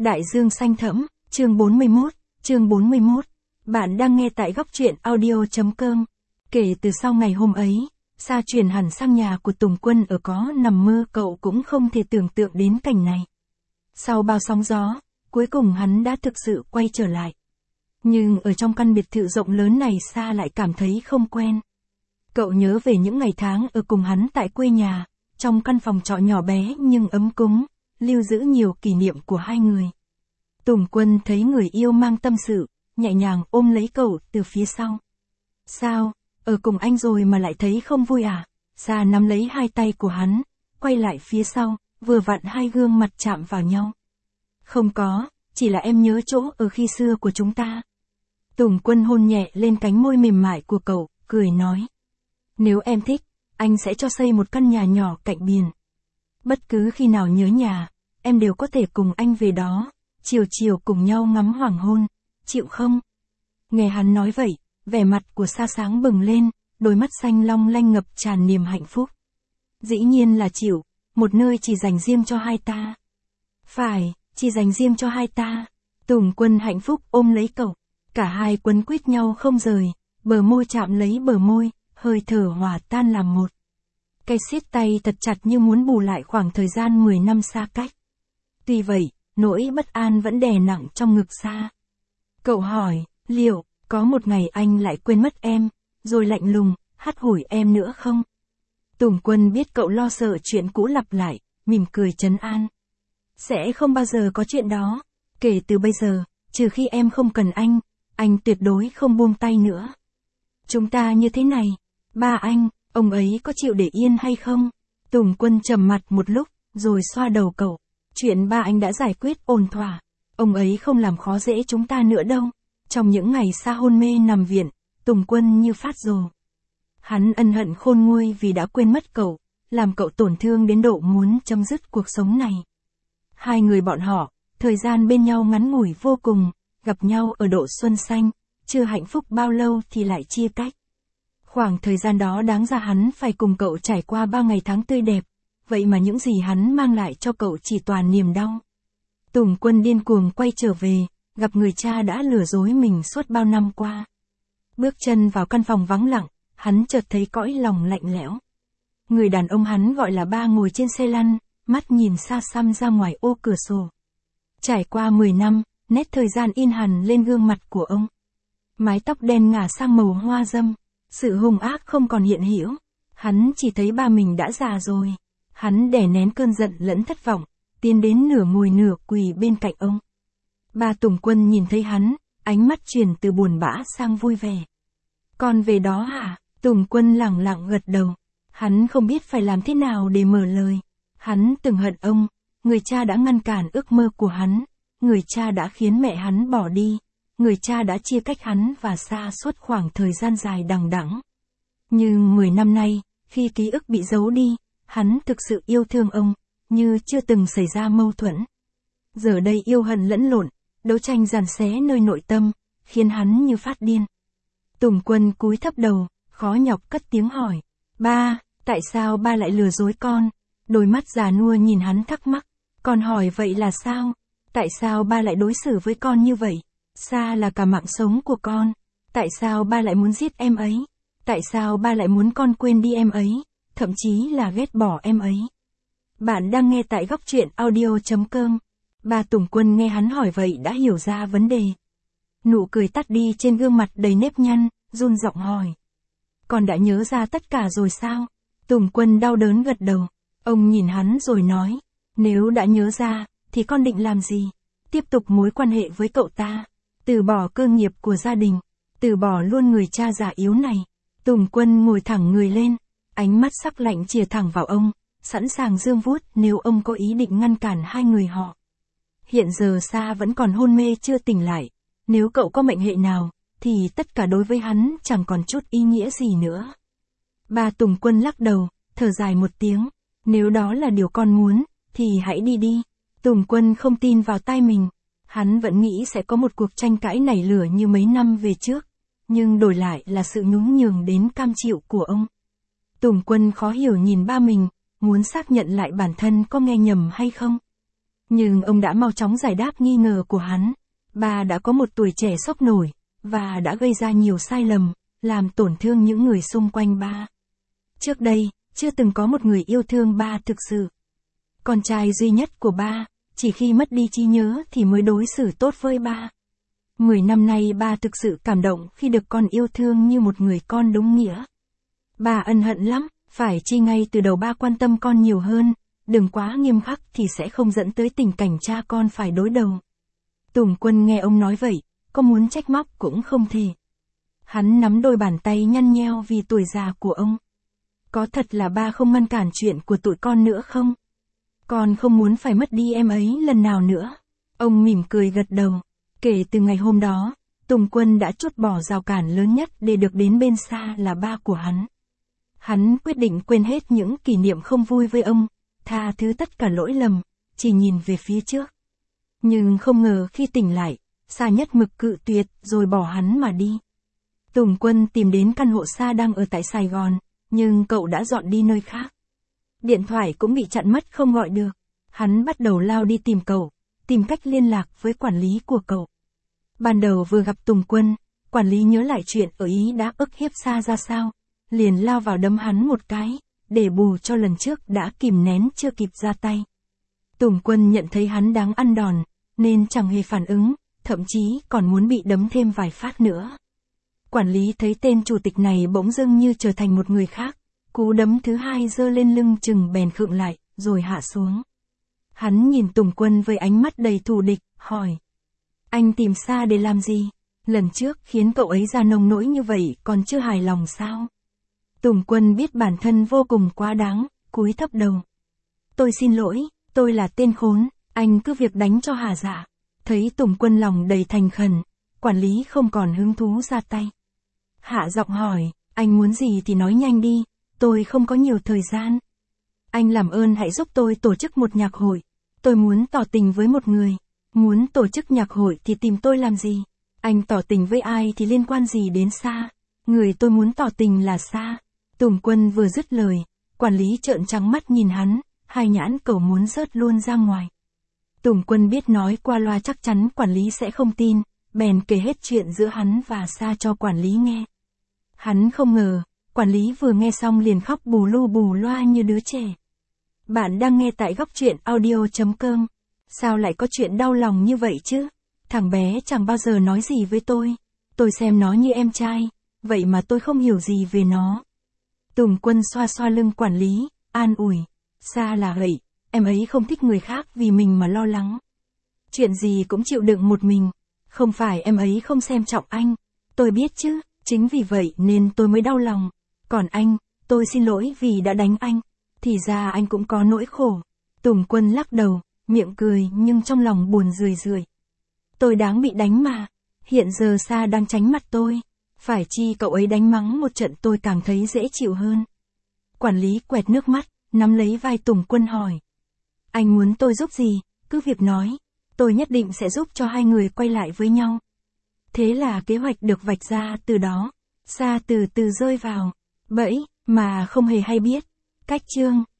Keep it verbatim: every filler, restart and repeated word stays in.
Đại dương xanh thẫm, chương bốn mươi mốt, chương bốn mươi mốt. Bạn đang nghe tại góc truyện audio chấm com. Kể từ sau ngày hôm ấy, Sa chuyển hẳn sang nhà của Tùng Quân ở có nằm mơ cậu cũng không thể tưởng tượng đến cảnh này. Sau bao sóng gió, cuối cùng hắn đã thực sự quay trở lại. Nhưng ở trong căn biệt thự rộng lớn này Sa lại cảm thấy không quen. Cậu nhớ về những ngày tháng ở cùng hắn tại quê nhà, trong căn phòng trọ nhỏ bé nhưng ấm cúng, lưu giữ nhiều kỷ niệm của hai người. Tùng Quân thấy người yêu mang tâm sự, nhẹ nhàng ôm lấy cậu từ phía sau. Sao, ở cùng anh rồi mà lại thấy không vui à? Sa nắm lấy hai tay của hắn, quay lại phía sau, vừa vặn hai gương mặt chạm vào nhau. Không có, chỉ là em nhớ chỗ ở khi xưa của chúng ta. Tùng Quân hôn nhẹ lên cánh môi mềm mại của cậu, cười nói. Nếu em thích, anh sẽ cho xây một căn nhà nhỏ cạnh biển. Bất cứ khi nào nhớ nhà, em đều có thể cùng anh về đó, chiều chiều cùng nhau ngắm hoàng hôn, chịu không? Nghe hắn nói vậy, vẻ mặt của Sa sáng bừng lên, đôi mắt xanh long lanh ngập tràn niềm hạnh phúc. Dĩ nhiên là chịu, một nơi chỉ dành riêng cho hai ta. Phải, chỉ dành riêng cho hai ta. Tùng Quân hạnh phúc ôm lấy cậu, cả hai quấn quýt nhau không rời, bờ môi chạm lấy bờ môi, hơi thở hòa tan làm một. Cái siết tay thật chặt như muốn bù lại khoảng thời gian mười năm xa cách. Tuy vậy, nỗi bất an vẫn đè nặng trong ngực Sa. Cậu hỏi, liệu, có một ngày anh lại quên mất em, rồi lạnh lùng, hắt hủi em nữa không? Tùng Quân biết cậu lo sợ chuyện cũ lặp lại, mỉm cười trấn an. Sẽ không bao giờ có chuyện đó, kể từ bây giờ, trừ khi em không cần anh, anh tuyệt đối không buông tay nữa. Chúng ta như thế này, ba anh, ông ấy có chịu để yên hay không? Tùng Quân trầm mặt một lúc, rồi xoa đầu cậu. Chuyện ba anh đã giải quyết ổn thỏa, ông ấy không làm khó dễ chúng ta nữa đâu. Trong những ngày Sa hôn mê nằm viện, Tùng Quân như phát rồ. Hắn ân hận khôn nguôi vì đã quên mất cậu, làm cậu tổn thương đến độ muốn chấm dứt cuộc sống này. Hai người bọn họ, thời gian bên nhau ngắn ngủi vô cùng, gặp nhau ở độ xuân xanh, chưa hạnh phúc bao lâu thì lại chia cách. Khoảng thời gian đó đáng ra hắn phải cùng cậu trải qua bao ngày tháng tươi đẹp, vậy mà những gì hắn mang lại cho cậu chỉ toàn niềm đau. Tùng Quân điên cuồng quay trở về, gặp người cha đã lừa dối mình suốt bao năm qua. Bước chân vào căn phòng vắng lặng, hắn chợt thấy cõi lòng lạnh lẽo. Người đàn ông hắn gọi là ba ngồi trên xe lăn, mắt nhìn xa xăm ra ngoài ô cửa sổ. Trải qua mười năm, nét thời gian in hằn lên gương mặt của ông. Mái tóc đen ngả sang màu hoa dâm, sự hung ác không còn hiện hữu. Hắn chỉ thấy ba mình đã già rồi. Hắn đè nén cơn giận lẫn thất vọng, tiến đến nửa ngồi nửa quỳ bên cạnh ông. Ba Tùng Quân nhìn thấy hắn, ánh mắt chuyển từ buồn bã sang vui vẻ. Con về đó hả? Tùng Quân lẳng lặng gật đầu. Hắn không biết phải làm thế nào để mở lời. Hắn từng hận ông, người cha đã ngăn cản ước mơ của hắn, người cha đã khiến mẹ hắn bỏ đi, người cha đã chia cách hắn và Sa suốt khoảng thời gian dài đằng đẵng. Nhưng mười năm nay, khi ký ức bị giấu đi, hắn thực sự yêu thương ông, như chưa từng xảy ra mâu thuẫn. Giờ đây yêu hận lẫn lộn, đấu tranh giằng xé nơi nội tâm, khiến hắn như phát điên. Tùng Quân cúi thấp đầu, khó nhọc cất tiếng hỏi. Ba, tại sao ba lại lừa dối con? Đôi mắt già nua nhìn hắn thắc mắc. Con hỏi vậy là sao? Tại sao ba lại đối xử với con như vậy? Sa là cả mạng sống của con. Tại sao ba lại muốn giết em ấy? Tại sao ba lại muốn con quên đi em ấy? Thậm chí là ghét bỏ em ấy. Bạn đang nghe tại góc truyện audio chấm com. Ba Tùng Quân nghe hắn hỏi vậy đã hiểu ra vấn đề. Nụ cười tắt đi trên gương mặt đầy nếp nhăn, run giọng hỏi. Con đã nhớ ra tất cả rồi sao? Tùng Quân đau đớn gật đầu. Ông nhìn hắn rồi nói. Nếu đã nhớ ra, thì con định làm gì? Tiếp tục mối quan hệ với cậu ta. Từ bỏ cơ nghiệp của gia đình. Từ bỏ luôn người cha già yếu này. Tùng Quân ngồi thẳng người lên. Ánh mắt sắc lạnh chìa thẳng vào ông, sẵn sàng giương vuốt nếu ông có ý định ngăn cản hai người họ. Hiện giờ Sa vẫn còn hôn mê chưa tỉnh lại. Nếu cậu có mệnh hệ nào, thì tất cả đối với hắn chẳng còn chút ý nghĩa gì nữa. Ba Tùng Quân lắc đầu, thở dài một tiếng. Nếu đó là điều con muốn, thì hãy đi đi. Tùng Quân không tin vào tai mình. Hắn vẫn nghĩ sẽ có một cuộc tranh cãi nảy lửa như mấy năm về trước. Nhưng đổi lại là sự nhún nhường đến cam chịu của ông. Tùng Quân khó hiểu nhìn ba mình, muốn xác nhận lại bản thân có nghe nhầm hay không. Nhưng ông đã mau chóng giải đáp nghi ngờ của hắn. Ba đã có một tuổi trẻ sốc nổi, và đã gây ra nhiều sai lầm, làm tổn thương những người xung quanh ba. Trước đây, chưa từng có một người yêu thương ba thực sự. Con trai duy nhất của ba, chỉ khi mất đi trí nhớ thì mới đối xử tốt với ba. Mười năm nay ba thực sự cảm động khi được con yêu thương như một người con đúng nghĩa. Ba ân hận lắm, phải chi ngay từ đầu ba quan tâm con nhiều hơn, đừng quá nghiêm khắc thì sẽ không dẫn tới tình cảnh cha con phải đối đầu. Tùng Quân nghe ông nói vậy, có muốn trách móc cũng không thể. Hắn nắm đôi bàn tay nhăn nheo vì tuổi già của ông. Có thật là ba không ngăn cản chuyện của tụi con nữa không? Con không muốn phải mất đi em ấy lần nào nữa. Ông mỉm cười gật đầu. Kể từ ngày hôm đó, Tùng Quân đã trút bỏ rào cản lớn nhất để được đến bên Sa là ba của hắn. Hắn quyết định quên hết những kỷ niệm không vui với ông, tha thứ tất cả lỗi lầm, chỉ nhìn về phía trước. Nhưng không ngờ khi tỉnh lại, Sa nhất mực cự tuyệt rồi bỏ hắn mà đi. Tùng Quân tìm đến căn hộ Sa đang ở tại Sài Gòn, nhưng cậu đã dọn đi nơi khác. Điện thoại cũng bị chặn mất không gọi được. Hắn bắt đầu lao đi tìm cậu, tìm cách liên lạc với quản lý của cậu. Ban đầu vừa gặp Tùng Quân, quản lý nhớ lại chuyện ở Ý đã ức hiếp Sa ra sao, liền lao vào đấm hắn một cái, để bù cho lần trước đã kìm nén chưa kịp ra tay. Tùng Quân nhận thấy hắn đáng ăn đòn, nên chẳng hề phản ứng, thậm chí còn muốn bị đấm thêm vài phát nữa. Quản lý thấy tên chủ tịch này bỗng dưng như trở thành một người khác, cú đấm thứ hai giơ lên lưng chừng bèn khựng lại, rồi hạ xuống. Hắn nhìn Tùng Quân với ánh mắt đầy thù địch, hỏi. Anh tìm Sa để làm gì? Lần trước khiến cậu ấy ra nông nỗi như vậy còn chưa hài lòng sao? Tùng Quân biết bản thân vô cùng quá đáng, cúi thấp đầu. Tôi xin lỗi, tôi là tên khốn, anh cứ việc đánh cho hả dạ. Thấy Tùng Quân lòng đầy thành khẩn, quản lý không còn hứng thú ra tay. Hạ giọng hỏi, anh muốn gì thì nói nhanh đi, tôi không có nhiều thời gian. Anh làm ơn hãy giúp tôi tổ chức một nhạc hội. Tôi muốn tỏ tình với một người. Muốn tổ chức nhạc hội thì tìm tôi làm gì? Anh tỏ tình với ai thì liên quan gì đến Sa? Người tôi muốn tỏ tình là Sa. Tùng Quân vừa dứt lời, quản lý trợn trắng mắt nhìn hắn, hai nhãn cầu muốn rớt luôn ra ngoài. Tùng Quân biết nói qua loa chắc chắn quản lý sẽ không tin, bèn kể hết chuyện giữa hắn và Sa cho quản lý nghe. Hắn không ngờ, quản lý vừa nghe xong liền khóc bù lu bù loa như đứa trẻ. Bạn đang nghe tại góc truyện audio chấm com. Sao lại có chuyện đau lòng như vậy chứ? Thằng bé chẳng bao giờ nói gì với tôi. Tôi xem nó như em trai, vậy mà tôi không hiểu gì về nó. Tùng Quân xoa xoa lưng quản lý, an ủi. Sa là vậy, em ấy không thích người khác vì mình mà lo lắng. Chuyện gì cũng chịu đựng một mình. Không phải em ấy không xem trọng anh. Tôi biết chứ, chính vì vậy nên tôi mới đau lòng. Còn anh, tôi xin lỗi vì đã đánh anh. Thì ra anh cũng có nỗi khổ. Tùng Quân lắc đầu, miệng cười nhưng trong lòng buồn rười rượi. Tôi đáng bị đánh mà. Hiện giờ Sa đang tránh mặt tôi. Phải chi cậu ấy đánh mắng một trận tôi càng thấy dễ chịu hơn. Quản lý quẹt nước mắt, nắm lấy vai Tùng Quân hỏi. Anh muốn tôi giúp gì, cứ việc nói. Tôi nhất định sẽ giúp cho hai người quay lại với nhau. Thế là kế hoạch được vạch ra từ đó. Sa từ từ rơi vào bẫy mà không hề hay biết. Cách chương